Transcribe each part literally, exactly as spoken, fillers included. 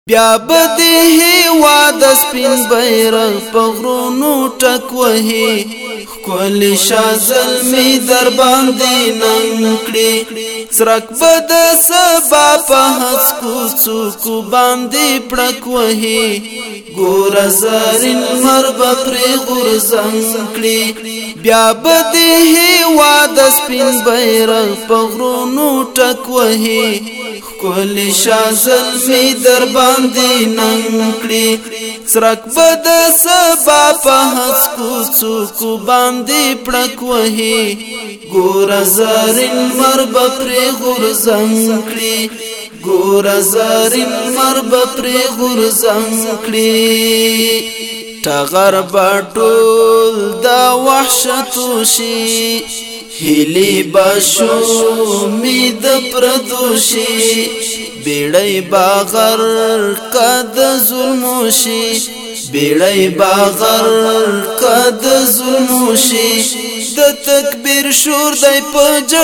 بیا بدی هیواد سپین بیرغ پغرونو ټک وهي کلی شازل می در باندې ننکړي سرک بد سبا په هڅکو څوکو باندې پړک وهي ګور زرین مرب پر غرزنګ کړي بیا بدی هیواد سپین بیرغ پغرونو ټک وهي کلی شازل می در باندې ننکړي سرک بد سبا په هڅکو څوکو باندې پړک وهي ګور زرین مرب پر غرزنګ کړي ګور زرین مرب پر غرزنګ کړي ټغر باټول دا وحشتو شي هلی باشو مید پردوشی بیڑی باغر قد ظلموشی بیڑی باغر قد ظلموشی د تکبیر شور دی په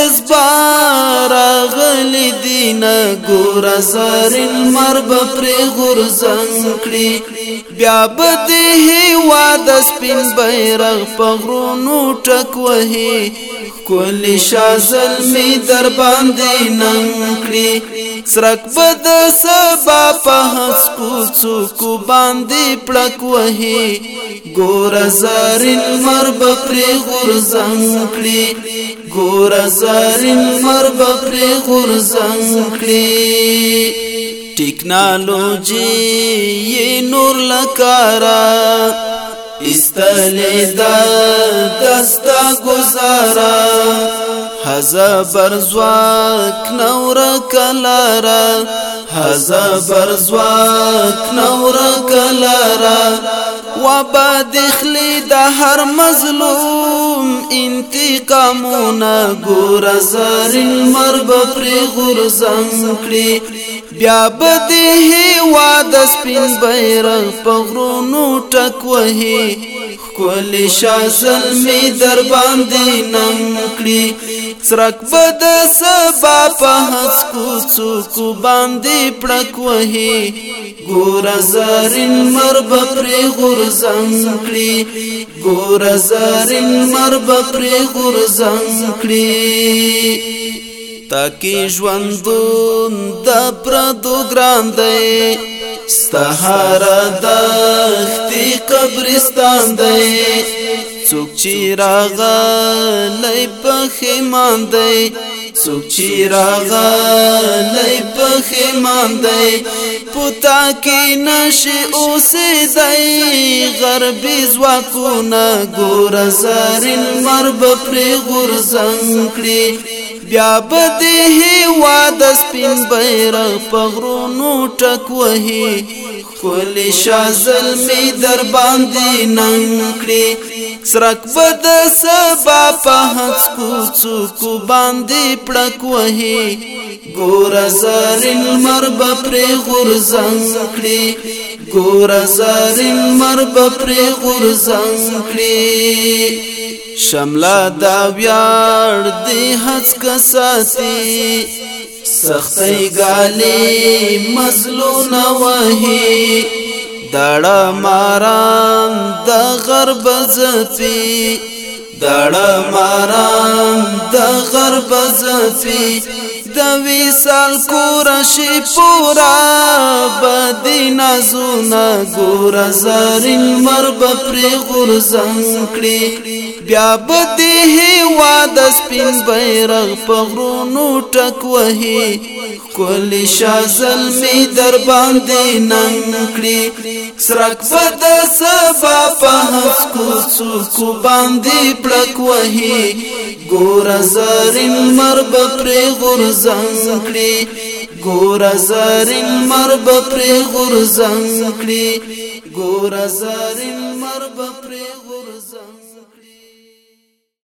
جذبه راغلی دینه ګور زرین مرب پر غرزنګ کړي بیا بدی هیواد سپین بیرغ په غرونو ټک وهي کلی شازل می در باندې ننکړي سرک بد سبا په هڅکو څوکو باندې پړک وهي ګور زرین مرب پر غرزنګ کړي ګور زرین مرب پر غرزنګ کړي ټیکنالوژي یې نور لکارا استلی دا دستا گزارا هزبر زواک نور کلارا هزبر زواک نور کلارا وبا دخلی دا هر مظلوم انتقامونا ګور زرین مرب پر غرزنګ کړي بیا بدی هیواد سپین بیرغ پغرونو ټک وهي کلی شازل می در باندې ننکړي سرک بد سبا په هڅکو څوکو باندې پړک وهي ګور زرین مرب پر غرزنګ کړي ګور زرین مرب پر غرزنګ کړي تاکی ژوندون د پردو ګران دی ستهاره دښتې قبرستان دی څوک چې راغلی پښیمان دی څوک چې راغلی پښیمان دی پتا کې نشي اوسېدی غربي ځواکونه ګور زرین مرب پر غرزنګ کړي بیا بدی هیواد سپین بیرغ پغرونو ټک وهي کلی شازل می در باندې ننکړي سرک بد سبا په هڅکو څوکو باندې پړک وهي ګور زرین مرب پر غرزنګ کړي ګور زرین مرب پر غرزنګ کړي شملا دا ویار دی هڅک ساتي سختي ګالي مظلوم وهي دړه ماران د غرب زفي دړه ماران د غرب زفي د وصال کورشي پورا بدی نازونه ګور زرین مرب پر غرزنګ کړي بیا بدی هیواد سپین بیرغ پغرونو ټک وهي کلی شازل می در باندې ننکړي سرک بد سبا په هڅکو څوکو باندې پړک وهي ګور زرین مرب پر غرزنګ کړي ګور زرین مرب پر غرزنګ کړي ګور زرین مرب پر